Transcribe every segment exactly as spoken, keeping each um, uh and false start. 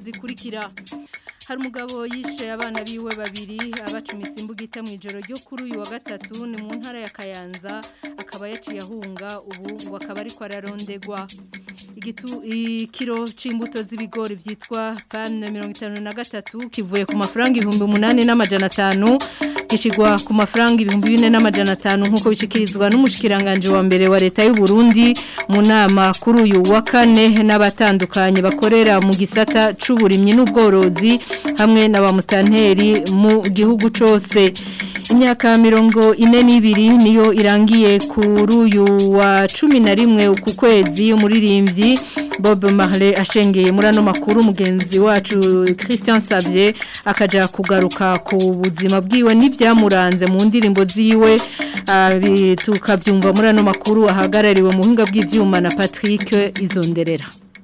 zikurikira. Hari umugabo yishe abana biwe babiri abacumise imbugita mu ijoro ryo kuri uyu wa gatatu ni mu ntara ya Kayanza akaba yaciye ahunga ubu ngo akaba ariko ararondegwa. Igitu ikiro c'imbuto z'ibigori vyitwa pan mirongo itanu na gatatu kivuye ku mafaranga ibihumbi umunani n'amajana atanu gishigwa ku mafaranga ibihumbi bine n'amajana atanu nkuko bishikirizwa n'umushikiranganje wa mbere wa leta y'u Burundi mu nama kuri uyu wa kane n'abatandukanye bakorera mu gisata c'uburimyi n'ubworozi hamwe na ba mustanteri mu gihugu cose. Imyaka mirongo ine n'ibiri niyo irangiye kuri uyu wa cumi na rimwe ku kwezi umuririmbyi Bob Marley ashengeye muri ano makuru mugenzi wacu Christian Xavier akaja kugaruka ku buzima bwiwe n'ibyamuranze mu ndirimbo ziwe tukavyumva muri ano makuru ahagarariwe mu hinga bw'ivyuma na Patrick Izonderera.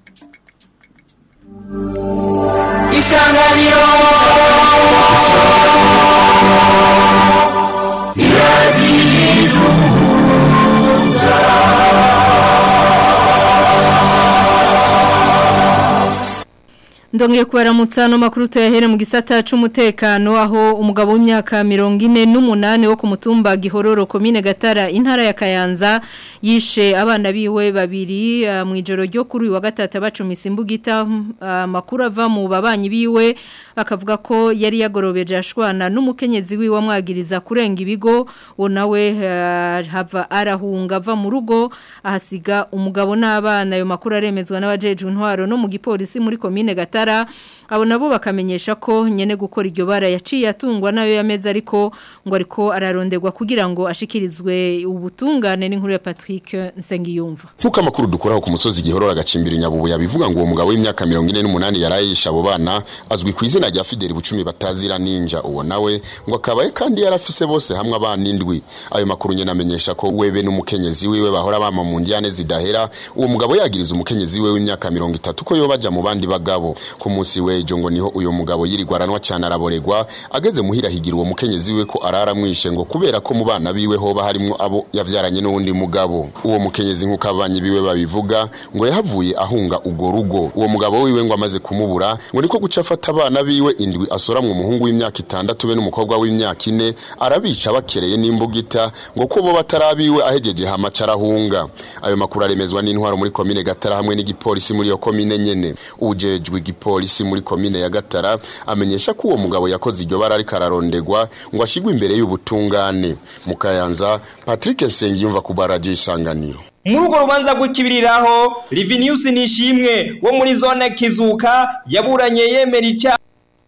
Isanganiro Ndongeye kubaramutsa no makuru tuyahere mu gisata c'umutekano aho umugabo w'imyaka mirongo ine n'umunani wo ku mutumba Gihororo komine Gatara intara ya Kayanza yishe abana biwe babiri uh, mu ijoro ryo kuri uyu wa gatatu bacumise imbugita uh, makuru ava mu babanyi biwe akavuga ko yari yagorobeje ashwana n'umukenyezi wiwe amwagiriza kurenga ibigo wo nawe uh, hava arahunga ava mu rugo ahasiga umugabo n'abana ayo makuru aremezwa n'abajeje intwaro no mu gipolisi muri komine Gatara abo nabo bakamenyesha ko nyene gukora iryo bara yaciye atungwa nayo yameze ariko ngo ariko ararondegwa kugira ngo ashikirizwe ubutungane n'inkuru ya Patrick Nsengiyumva. Nkuko amakuru dukuraho ku musozi Gihororo agacimbira Nyabubu yabivuga ngo uwo mugabo w'imyaka mirongo ine n'umunani yarayisha abo bana azwi ku izina rya Fideli Bucumi batazira ninja uwo nawe ngo akabaye kandi yarafise bose hamwe abana indwi. Ayo makuru nyene amenyesha ko webe n'umukenyezi wiwe bahora bama mu ndiyane zidahera uwo mugabo yagiriza umukenyezi wiwe w'imyaka mirongo itatu ko yobaja mu bandi bagabo. Ku munsi wejo ngo niho uyo mugabo yirigwaranwa cyane araboregwa ageze muhira higira uwo mukenyezi wiwe ko arara mwishe ngo kubera ko mu bana biwe hoba harimo abo yavyaranye n'undi mugabo. Uwo mukenyezi nkuko abanyi biwe babivuga ngo yahavuye ahunga ugo rugo. Uwo mugabo wiwe ngo amaze kumubura ngo niko guca afata abana biwe indwi asora mu muhungu w'imyaka itandatu be n'umukobwa w'imyaka ine arabica bakereye n'imbugita ngo ko bo batarabiwe ahejeje hamaca arahunga. Ayo makuru aremezwa n'intwaro muri komine Gatara hamwe n'igipolisi muri yo komine nyene. Ujejwe igipolisi muri komine ya Gatara amenyesha ko uwo mugabo yakoze iryo bara ari kararondegwa ngo ashigwe imbere y'ubutungane. Mu Kayanza Patrick Nsengiyumva ku radio Isanganiro. Muri urwo rubanza rw'ikibiriraho Livinius Nishimwe wo muri zone Kizuka yaburanye yemera icyaha.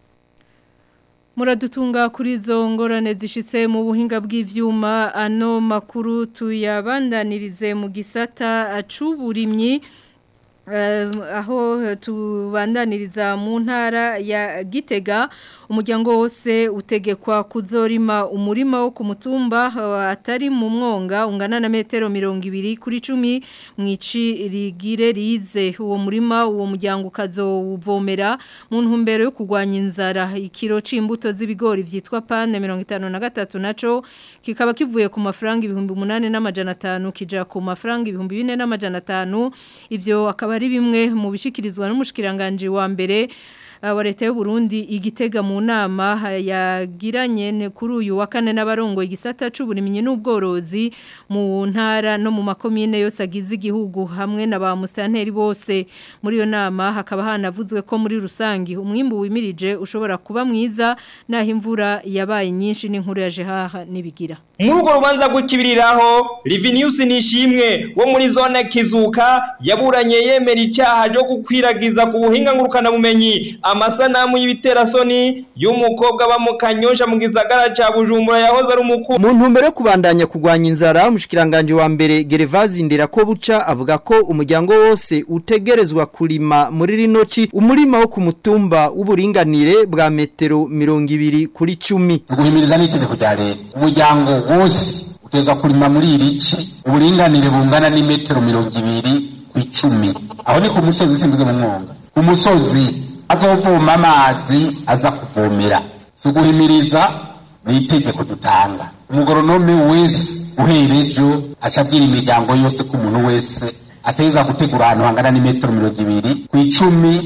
Muradutunga kuri izo ngorane zishitse mu buhinga bw'ivyuma ano makuru tuyabandanirize mu gisata c'uburimyi. Uh, aho tubandaniriza mu ntara ya Gitega umuryango wose utegekwa kuzorima umurima wo ku mutumba uh, atari mu mwonga ungana na metero mirongo ibiri kuri cumi mwici rigire rize uwo murima uwo muryango ukazowuvomera mu ntumbero yo kugwanya inzara. Ikiro c'imbuto z'ibigori vyitwa pan mirongo itanu na gatatu naco kikaba kivuye ku mafaranga ibihumbi umunani n'amajana atanu kija ku mafaranga ibihumbi bine n'amajana atanu. Ivyo akaba ari bimwe mu bishikirizwa n'umushikiranganje wa mbere wa leta y'u Burundi Igitega mu nama yagiranye kuri uyu wa kane n'abarongo igisata c'uburimyi n'ubworozi mu ntara no mu makomine yose agize igihugu hamwe na ba mustanteri bose. Muri yo nama hakaba hanavuzwe ko muri rusangi umwimbu wimirije ushobora kuba mwiza naho imvura yabaye nyinshi n'inkuru ya Jehaha nibigira. Muri urwo rubanza rw'ikibiriraho Livinius Nishimwe wo muri zone Kizuka yaburanye yemera icyaha cyo gukwiragiza ku buhinga ngurukana bumenyi amasanamu y'ibiterasoni y'umukobwa bamukanyosha mu gisagara ca Bujumbura yahoze ari umukuru. Mu ntumbero yo kubandanya kugwanya inzara umushikiranganje wa mbere Gervazi Nderakobuca avuga ko umuryango wose utegerezwa kurima muri rinoci umurima wo ku mutumba w'uburinganire bwa metero mirongo ibiri kuri cumi. Guhimiriza n'itegeko rya leta umuryango wose uteza kurima muri irici uburinganire bungana n'imetero mirongo ibiri ku icumi. Aho ni ku musozi simbuze mu mwonga. Umusozi azovoma amazi aza kuvomera. Suguhimiriza ni itegeko dutanga. Umugoronome wese uherejo acabwira imiryango yose ko umuntu wese ateza gutegura ahantu hangana n'imetero mirongo ibiri ku icumi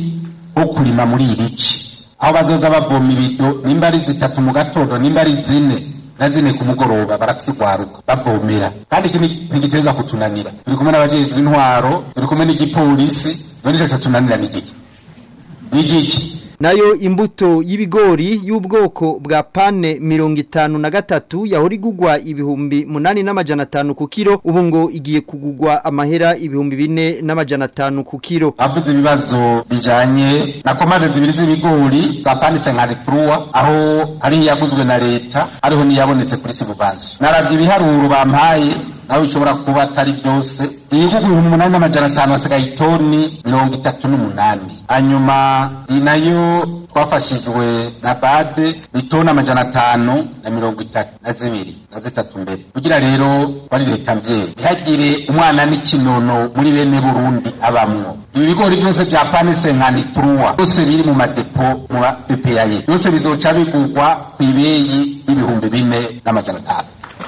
wo kurima muri iri ci aho bazoza bavoma ibido nimba ari zitatu mu gatondo nimba ari zine na zine ku mugoroba barafise kwaruka bavomera kandi iki ntigiteza kutunanira turi kumwe n'abajejwe intwaro turi kumwe n'igipolisi none cyo tunanira n'igiki n'igiki nayo imbuto y'ibigori y'ubwoko bwa pane mirongo itanu na gatatu yahora igugwa ibihumbi munani n'amajana atanu ku kilo ubu ngo igiye kugugwa amahera ibihumbi bine n'amajana atanu ku kilo. Avuze ibibazo bijanye na komande zibiri z'ibigori za pane cinquante-trois aho ari yaguzwe na leta ariho niyabonetse kuri Sibubansi naravye ibiharuro bampaye naho bishobora kuba atari byose iyigugwa ibihumbi munani n'amajana atanu hasigaye itoni mirongo itatu n'umunani hanyuma inayo twafashijwe na bade bitoni amajana atanu na mirongo itatu na zibiri na zitatu mbere kugira rero bari leta mvyeyi ntihagire umwana n'ikinono muri bene Burundi abamwo ibi bigori byose bya pane cinquante-trois byose biri mu madepo mu P P A byose bizoca bigugwa ku ibeyi y'ibihumbi bine n'amajana atanu.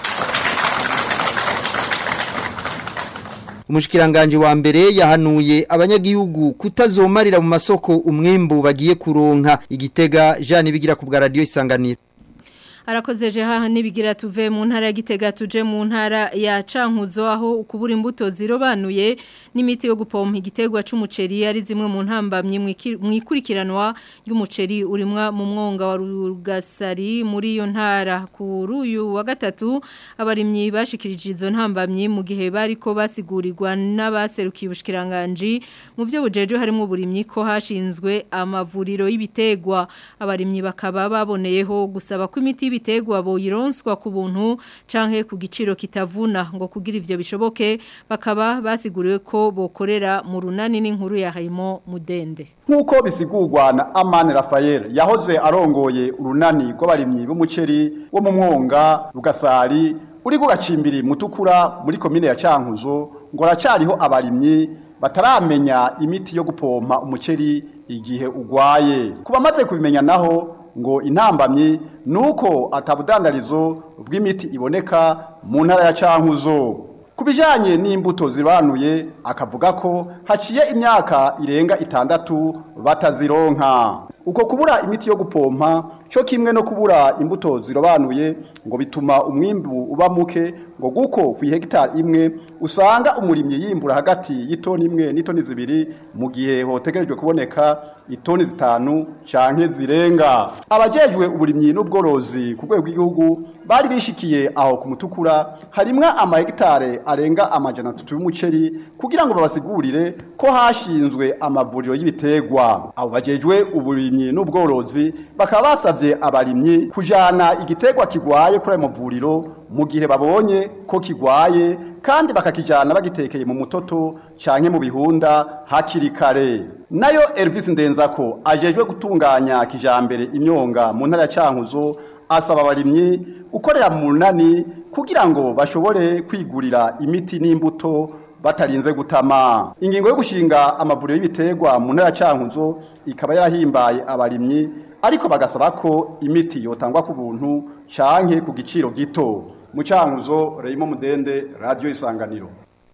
Umushikiranganje wa mbere yahanuye abanyagihugu kutazomarira mu masoko umwimbu bagiye kuronka Igitega Jean bigira ku bwa radio Isanganiro. Arakozeje haha nibigira tuve mu ntara ya Gitega tuje mu ntara ya Cankuzo aho ukubura imbuto zirobanuye n'imiti yo gupompa igitegwa c'umuceri ari zimwe mu ntambamye mwikurikiranwa y'umuceri urimwa mu mwonga wa Rugasari muri iyo ntara kuri uyu wa gatatu abarimyi bashikirije izo ntambamye mu gihe bariko basigurirwa n'abaserukiye ubushikiranganje mu byo bujeje harimo uburimyi ko hashinzwe amavuriro y'ibitegwa abarimyi bakaba baboneyeho gusaba ko imiti bitegwa boyironswa ku buntu canke ku giciro kitavuna ngo kugira ivyo bishoboke bakaba basiguriwe ko bokorera mu runani n'inkuru ya Hayimo Mudende nkuko bisigurwa na Amane Raphael yahoze arongoye urunani rw'abarimyi b'umuceri wo mu mwonga Rugasari uri gugacimbiri mutukura muri komine ya Cankuzo ngo racariho abarimyi bataramenya imiti yo gupompa umuceri igihe ugwaye kuba maze kubimenya naho ngo intambamye nuko atabudandarizo bw'imiti iboneka mu ntara ya Cankuzo kubijanye n'imbuto zibanuye akavuga ko haciye imyaka irenga itandatu batazironka uko kubura imiti yo gupompa cyo kimwe no kubura imbuto zirobanuye ngo bituma umwimbu uba muke ngo guko ku hegitari imwe usanga umurimyi yimbura hagati y'itoni imwe n'itoni zibiri mu gihe hotegerejwe kuboneka itoni zitanu canke zirenga abajejwe uburimyi n'ubworozi ku rwego rw'igihugu bari bishikiye aho ku mutukura harimwa ama hegitare arenga amajana atatu y'umuceri kugira ngo babasigurire ko hashinzwe amavuriro y'ibitegwa abo bajejwe uburimyi n'ubworozi bakaba basavye abarimyi kujana igitegwa kigwaye kuri ayo mavuriro mu gihe babonye ko kigwaye kandi bakakijana bagitekeye mu mutoto canke mu bihunda hakiri kare nayo Elvis Ndenzako ajejwe gutunganya kijambere imyonga mu ntara ya Cankuzo asaba abarimyi gukorera mu runani kugira ngo bashobore kwigurira imiti n'imbuto batarinze gutama ingingo yo gushinga amavuriro y'ibitegwa mu ntara ya Cankuzo ikaba yarahimbaye abarimyi ariko bagasaba ko imiti yotangwa ku buntu canke ku giciro gito mu Cankuzo Reyimo Mudende Radio Isanganiro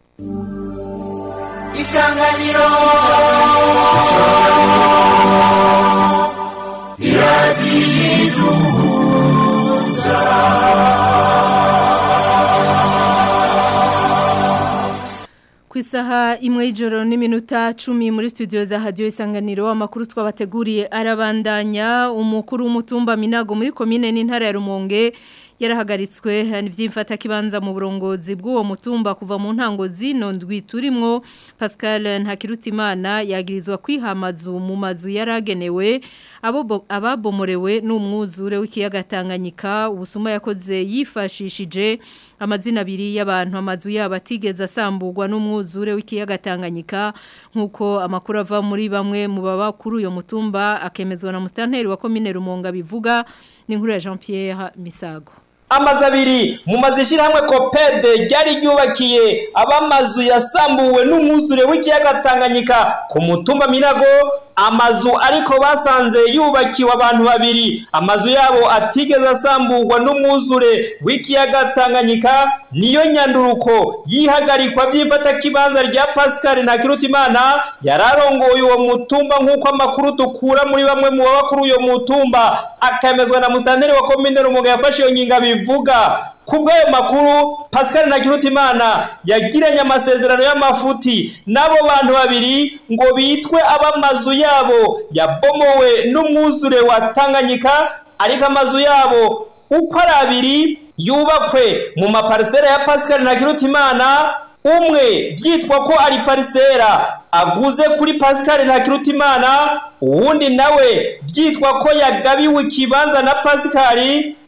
Isanganiro Iradiduza Kwisaha imwe y'ijoro n'iminota cumi muri studio za Radio Isanganiro amakuru twabateguriye arabandanya umukuru w'umutumba Minago muri komine n'intara ya Rumonge yarahagaritswe n'ivyimfata kibanza mu burongozi bw'uwo mutumba kuva mu ntango zino ndwi turimwo Pascal Ntakirutimana yagirizwa kwihamazu mu mazu yaragenewe abo ababomorewe n'umwuzure w'ikiyaga Tanganyika ubusuma yakoze yifashishije amazina abiri y'abantu amazu yabo atigeze asamburwa n'umwuzure w'ikiyaga Tanganyika nkuko amakuru ava muri bamwe mu baba kuri uyo mutumba akemezwa na mustanteri wa komine Rumonga bivuga ni nkuru ya Jean Pierre Misago amazu abiri mu mazishira hamwe Copede ryari ryubakiye abamazu yasambuwe n'umwuzure w'ikiyaga Tanganyika ku mutumba Minago amazu ariko basanze yubakiwe abantu babiri amazu yabo atigeze asamburwa n'umwuzure w'ikiyaga Tanganyika niyo nyanduruko yihagarikwa by'ifata kibanza rya Pascal Ntakirutimana yararongoye uwo mutumba nk'uko amakuru dukura muri bamwe mu babakuru uyo mutumba akemezwa na mustanteri wa komine Rumonge yafashe iyo nginga bivuga kubw'ayo makuru Pascal Ntakirutimana yagiranye amasezerano y'amafuti n'abo bantu babiri ngo bitwe abamazu yabo yabomowe n'umwuzure wa Tanganyika ariko amazu yabo uko ari abiri yubakwe mu maparisera ya Pascal Ntakirutimana umwe byitwa ko ari parisera aguze kuri Pascal Ntakirutimana uwundi nawe byitwa ko yagabiwe kibanza na Pascal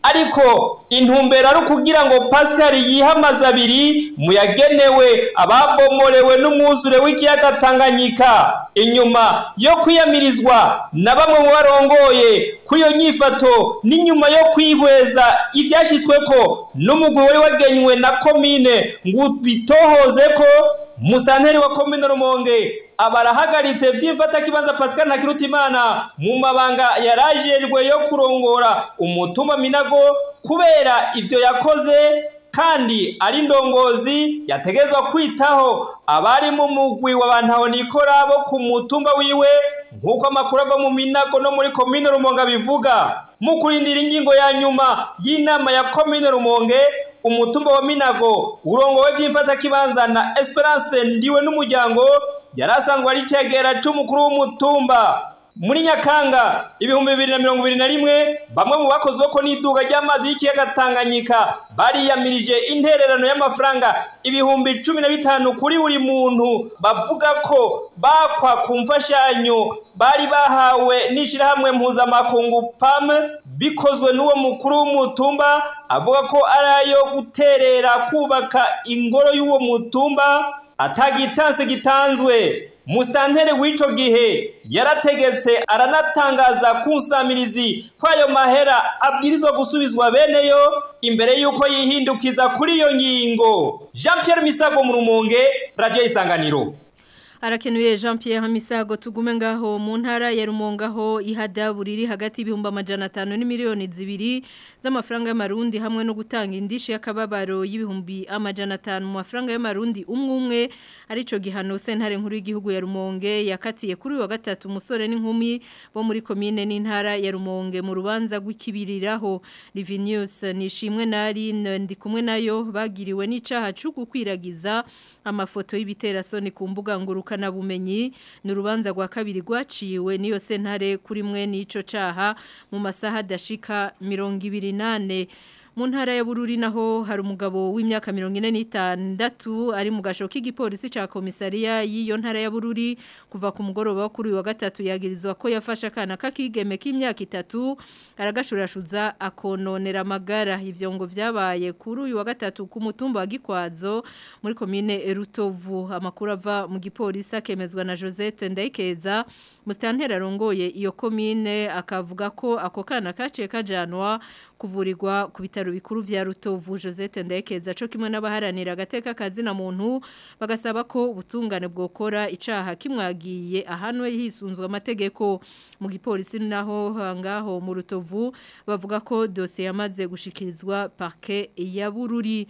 ariko intumbero ari kugira ngo Pascal yihamaza abiri muyagenewe ababomorewe n'umwuzure w'ikiyaga Tanganyika inyuma yo kwiyamirizwa na bamwe mu barongoye kuyo nyifato n'inyuma yo kwihweza ibyashitswe ko n'umugwi wari wagenywe na komine ngo bitohoze ko musanteri wa komine Rumonge abarahagaritse vy'imfata kibanza Pascal Ntakirutimana mu mabanga yarajejwe yo kurongora umutumba Minago kubera ivyo yakoze kandi ari ndongozi yategezwa kwitaho abari mu mugwi w'abantu nikora bo ku mutumba wiwe nkuko amakuru ava mu Minago no muri komine Rumonge bivuga mu kurindira ingingo ya nyuma y'inama ya komine Rumonge umutumba wa Minago urongowe by'imfata kibanza na Esperance ndiwe n'umuryango yarasanzwe ari cegera c'umukuru w'umutumba muri Nyakanga ibihumbi bibiri na mirongo ibiri na rimwe bamwe mu bakoze ko n'iduga ry'amazi y'ikiyaga Tanganyika bariyamirije intererano y'amafaranga ibihumbi cumi na bitanu kuri buri muntu bavuga ko bakwa kumfashanyo bari bahawe n'ishirahamwe mpuzamakungu P A M bikozwe n'uwo mukuru w'umutumba avuga ko arayo guterera kubaka ingoro y'uwo mutumba atagitanse gitanzwe Mustantere w'ico gihe yarategetse aranatangaza kunsamirizi kwayo mahera abwirizwa gusubizwa beneyo imbere yuko yihindukiza kuri iyo ngingo. Jean Pierre Misago mu Rumonge, Radio Isanganiro. Arakenuye Jean Pierre Misago tugume ngaho mu ntara ya Rumonge aho ihada buriri hagati y'ibihumbi amajana atanu ni miliyoni zibiri z'amafaranga y'amarundi hamwe no gutanga indishi y'akababaro y'ibihumbi amajana atanu mu mafaranga y'amarundi umwe umwe arico gihano sentare nkuru y'igihugu ya Rumonge yakatiye kuri wa gatatu umusore n'inkumi bo muri komine n'intara ya Rumonge mu rubanza rw'ikibiriraho Livinius nishimwe nari ndi kumwe nayo bagiriwe n'icaha cyo gukwiragiza amafoto y'ibiterasoni ku mbuga ngurukana bumenyi ni urubanza rwa kabiri rwaciwe niyo sentare kuri mwe n'ico caha mu masaha adashika mirongo ibiri nane mu ntara ya Bururi naho hari umugabo w'imyaka mirongo ine n'itandatu ari mu gasho k'igipolisi ca komisariya y'iyo ntara ya Bururi kuva ku mugoroba kuri wa gatatu yagirizwa ko yafasha akana kakigeme k'imyaka itatu aragashurashuza akononera amagara ivyo ngo vyabaye kuri uyu wa gatatu ku mutumba wa Gikwazo muri komine Rutovu amakuru ava mu gipolisi akemezwa na Josette Ndayikeza mustantera rongoye iyo komine akavuga ko ako kana kaciye kajanwa kuvurirwa ku bitaro bikuru vya Rutovu. Josette Ndayikeza co kimwe n'abaharanira agateka kazi na muntu bagasaba ko ubutungane bwokora icaha kimwagiye ahanwe hisunzwe amategeko mu gipolisi naho ngaho mu Rutovu bavuga ko dossier yamaze gushikirizwa parquet ya Bururi.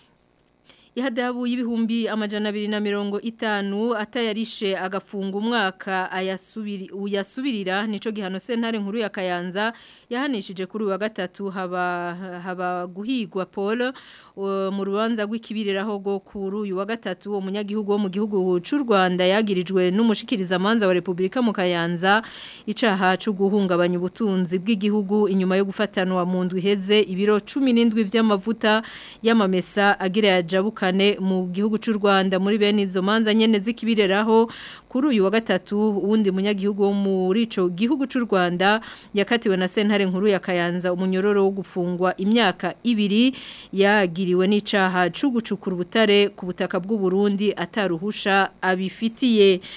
Ihadabu y'ibihumbi amajana abiri na mirongo itanu atayarishe agafunga umwaka ayasubiri uyasubirira nico gihano sentare nkuru ya Kayanza yahanishije kuri wa gatatu haba haba guhigwa Paul mu rubanza rw'ikibiriraho go kuri uyu wa gatatu umunyagihugu wo mu gihugu cy'u Rwanda yagirijwe n'umushikiriza manza wa Republika mu Kayanza icaha cyo guhungabanya ubutunzi bw'igihugu inyuma yo gufatanwa mu ndwi heze ibiro cumi n'indwi vy'amavuta y'amamesa agira yajabuka mu gihugu cy'u Rwanda muri bene izo manza nyene zikibireraho kuri uyu wa gatatu wundi munyagihugu wo muri ico gihugu cy'u Rwanda yakatiwe na sentare nkuru ya Kayanza umunyororo wo gufungwa imyaka ibiri yagiriwe n'icaha cyo gucukura ubutare ku butaka bw'u Burundi ataruhusha abifitiye.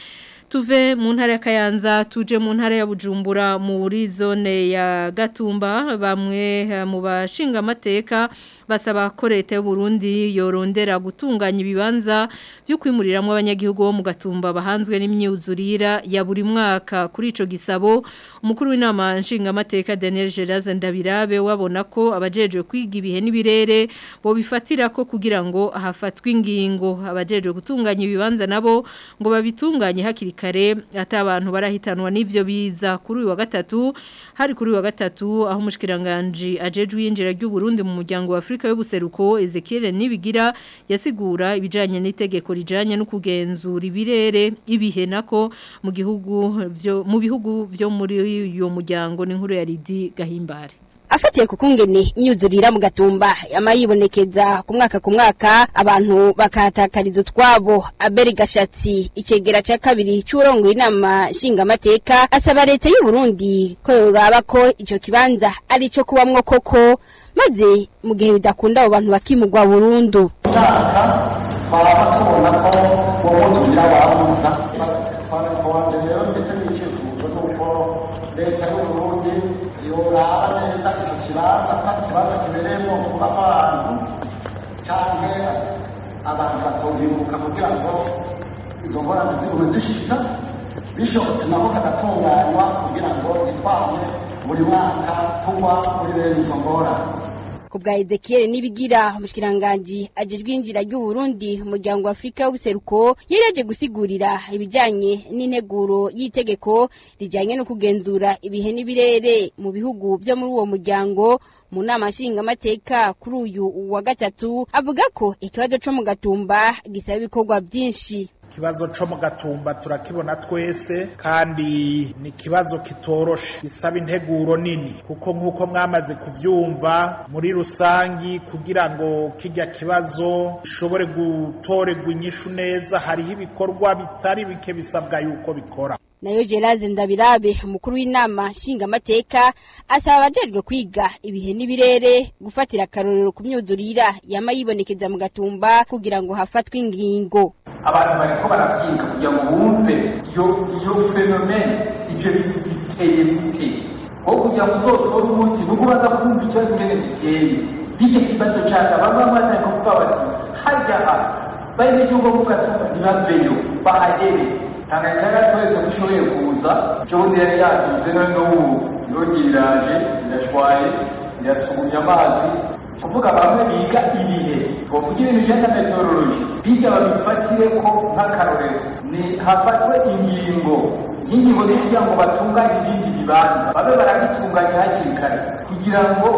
tuve mu ntara ya Kayanza tuje mu ntara ya Bujumbura muri zone ya Gatumba bamwe mu bashinga amateka basaba ko leta y'u Burundi yorondera gutunganya ibibanza byo kwimuriramwe abanyagihugu bo mu Gatumba bahanzwe n'imyuzurira ya buri mwaka kuri ico gisabo umukuru w'inama nshinga amateka Daniel Geraze Ndabirabe wabona ko abajejwe kwiga ibihe n'ibirere bo bifatira ko kugira ngo hafatwe ingingo abajejwe gutunganya ibibanza nabo ngo babitunganye hakiri kare ata abantu barahitanwa n'ivyo biza kuri uyu wa gatatu hari kuri uyu wa gatatu aho umushikiranganje ajejwe yinjira ry'u Burundi mu muryango wa Afrika y'ubuseruko Ezekiel Nibigira yasigura ibijanye n'itegeko rijanye no kugenzura ibirere ibihe nako mu gihugu vyo mu bihugu vyo muri uyo muryango n'inkuru ya Lidi Gahimbare afatiye kukungene imyuzurira mu Gatumba yamayibonekeza ku mwaka ku mwaka abantu bakatakariza twabo Aberi Gashatsi ikegera cya kabiri cy'urongo inama shinga amateka asaba leta y'u Burundi ko yoraba ko ico kibanza ari cyo kubamwo koko maze mu gihe bidakunda abo bantu bakimugwa burundu cyaka twabatubona ko bo muzira babuza twarakonde rero ndetse n'icyifuzo nuko leta y'u Burundi yoraba neza icyo kibanza kandi kibanza kibereyemo kuba abantu cyangwa abantu batohibuka kugira ngo izo ngorane zigume zishika bishobotse nabo kagatunganywa kugira ngo itwame buri mwaka tugwa muri bene izo ngorane kubwa Ezekiel Nibigira umushikiranganje ajejwe injira y'u Burundi umuryango wa Afrika y'ubuseruko yereje gusigurira ibijanye n'integuro y'itegeko rijanye no kugenzura ibihe n'ibirere mu bihugu byo muri uwo muryango mu nama nshinga amateka kuri uyu wa gatatu avuga ko ikibazo cyo mu Gatumba gisaba ibikorwa byinshi kibazo cyo mu Gatumba turakibona twese kandi ni kibazo kitoroshe gisaba integuro nini kuko nkuko mwamaze kuvyumva muri rusangi kugira ngo kijya kibazo gishobore gutorerwa inyishu neza hariho ibikorwa bitari bike bisabwa yuko bikora nayo Geraze Ndabirabe umukuru w'inama nshinga amateka asaba abajejwe kwiga ibihe n'ibirere gufatira akarorero ku myuzurira yamayibonekeza mu Gatumba kugira ngo hafatwe ingingo abantu bariko baravyiga kugira ngo bumve iyo iyo fenomene ivyo biteye bite ko kugira ngo uzotore umuti nuko baza kumva ikibazo ngene giteye bije kibazo cyane bamwe bamaze kuvuga bati hajya bari n'igihugu mu Gatumba ntibaveyo bahagere Tanganyika twese dushoboye kuza cyo yari yagize none n'ubu yongiraje irashwaye irasubya amazi kuvuga bamwe biga ibihe twovuga ibintu bijyanye na meteorology biga babifatire ko nk'akarorero ni hafatwe ingingo y'ingingo zo kugira ngo batunganye ibindi bibanza babe barabitunganya hakiri kare kugira ngo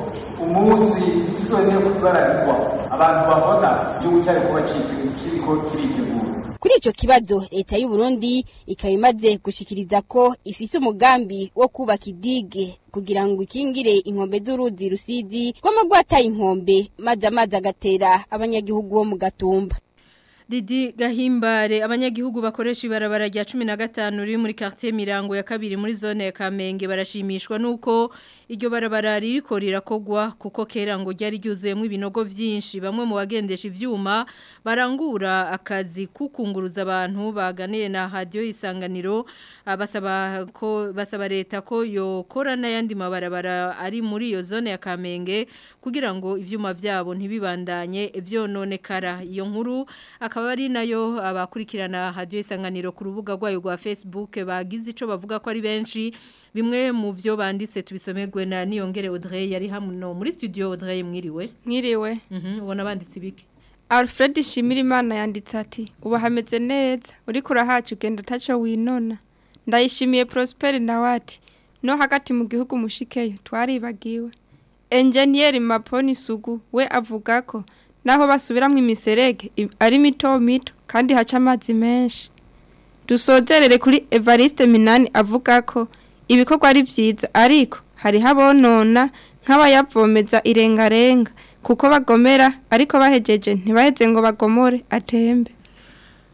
umunsi tuzongere kubararikwa abantu babona igihugu cyari kuba kiriko kiritegura kuri ico kibazo leta y'u Burundi ikabimaze gushikiriza ko ifise umugambi wo kubaka idige kugira ngo ikingire inkombe z'uruzi Rusizi rw'amagwata y'inkombe maze amazi agatera abanyagihugu bo mu Gatumba Didi Gahimbare abanyagihugu bakoresha ibarabara rya cumi na gatanu riri muri quartier Mirango ya kabiri muri zone ya Kamenge barashimishwa nuko iryo barabara ririko rirakogwa kuko kera ngo ryari ryuzuyemo ibinogo vyinshi bamwe mu bagendesha ivyuma barangura akazi kukunguruza abantu baganiye na radio isanganiro basaba ko basaba leta ko yokora n'ayandi mabarabara ari muri iyo zone ya Kamenge kugira ngo ivyuma vyabo ntibibandanye vyononekara iyo nkuru akaba ari nayo abakurikirana radio isanganiro ku rubuga rwayo rwa Facebook bagize ico bavuga ko ari benshi bimwe mu vyo banditse tubisomerwe na Niyongere Audrey yari hamno muri studio Audrey mwiriwe mwiriwe mhm ubona banditse ibiki Alfred Shimirimana yanditse ati uba hameze neza uri kurahacu genda tacho winona ndayishimiye Prosper nawati no hagati mu gihugu mushikeyo twaribagiwe Engineer Maponi Sugu we avuga ko naho basubiramwe imiserege ari mito mito kandi haca amazi menshi dusozerere kuri Evariste Minani avuga ko ibikorwa ari vyiza ariko hari habonona nk'abayavomeza irengarenga kuko bagomera ariko bahejeje ntibaheze ngo bagomore atembe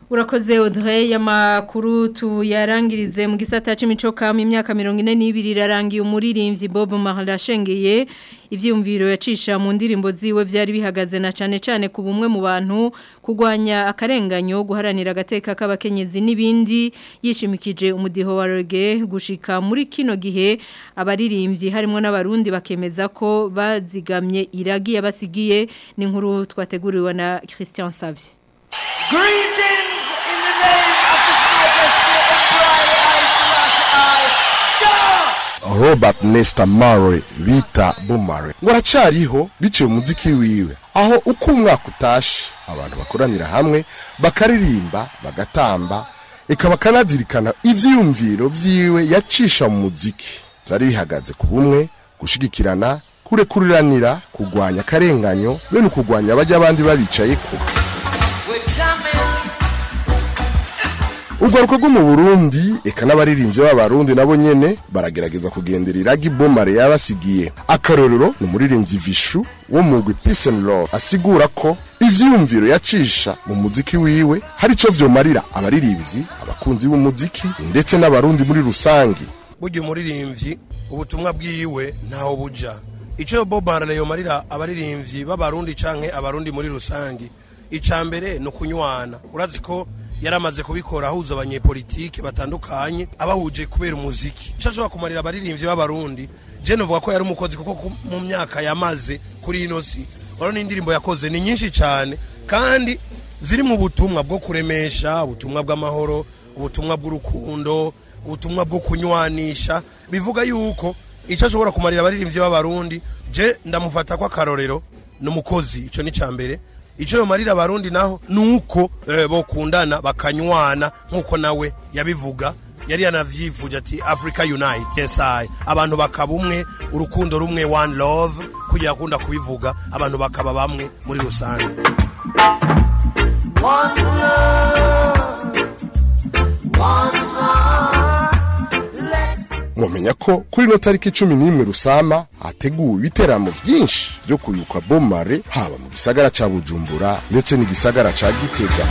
Urakoze Audrey y'amakuru tuyarangirize mu gisata c'imico kama imyaka mirongo ine n'ibiri irarangiye umuririmbyi Bob Marley ashengeye ivyumviro yacisha mu ndirimbo ziwe vyari bihagaze na cane cane ku bumwe mu bantu kugwanya akarenganyo guharanira agateka k'abakenyezi n'ibindi yishimikije umudiho wa reggae gushika muri kino gihe abaririmbyi harimo n'abarundi bakemeza ko bazigamye iragi yabasigiye ni nkuru twateguriwe na Christian Savye. Greetings in the name of His Majesty Emperor Haile Selassie. Robert Nesta Marley bita Bob Marley ngo aracariho biciye umuziki wiwe aho uko umwaka utashe abantu bakoranira hamwe bakaririmba bagatamba ikaba kanazirikana ivyiyumviro vyiwe yacisha mu muziki byari bihagaze ku bumwe gushigikirana kurekuriranira kugwanya karenganyo bene kugwanya abajya abandi babicaye ko Ugaruka rwo mu Burundi eka n'abaririmbye b'abarundi nabo nyene baragerageza kugendera iragi Bob Marley yabasigiye akarorero ni umuririmbyi Vishu wo mu gwi Peace and Love asigura ko ivyumviro yacisha mu muziki wiwe hari ico vyomarira abaririmbyi abakunzi b'umuziki ndetse n'abarundi muri rusangi buryo umuririmbyi ubutumwa bwiwe ntaho buja ico Bob Marley yomarira abaririmbyi b'abarundi canke abarundi muri rusangi icambere no kunywana urazi ko yaramaze kubikora ahuza abanyepolitike batandukanye abahuje kubera umuziki ishashobora kumarira abaririmbyi b'abarundi je novuga ko yari umukozi kuko mu myaka yamaze kuri ino si oro n'indirimbo yakoze ni nyinshi cyane kandi ziri mu butumwa bwo kuremesha ubutumwa bw'amahoro ubutumwa bw'urukundo ubutumwa bwo kunywanisha bivuga yuko icyo ashobora kumarira abaririmbyi b'abarundi je ndamufata kwa karorero n'umukozi ico ni cambere ico yo marira abarundi naho nuko e, bokundana bakanywana nkuko nawe yabivuga yari yanavyivuja ati Africa Unite yes I abantu bakabumwe urukundo rumwe one love kugira kunda kubivuga abantu bakaba bamwe muri rusange one love one love Mwamenya ko kuri no tariki cumi n'imwe Rusama hateguwe ibiteramo vyinshi byo kuyuka Bob Marley haba mu gisagara ca Bujumbura ndetse n'igisagara ca Gitega.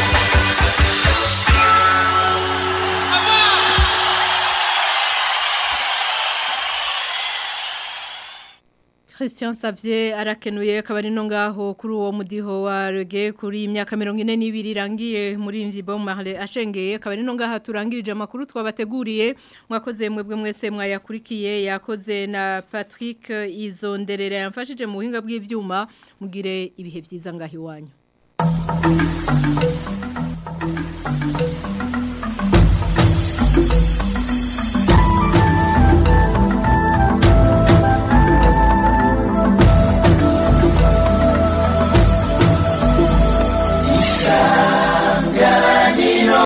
Christian Savye arakenuye akabari no ngaho kuri uwo mudiho wa reggae kuri imyaka mirongo ine n'ibiri irangiye muri mvi Bob Marley ashengeye akabari no ngaha turangirije amakuru twabateguriye mwakoze mwebwe mwese mwayakurikiye yakoze na Patrick Izonderera yamfashije mu buhinga bw'ivyuma mugire ibihe byiza ngahi wanyu.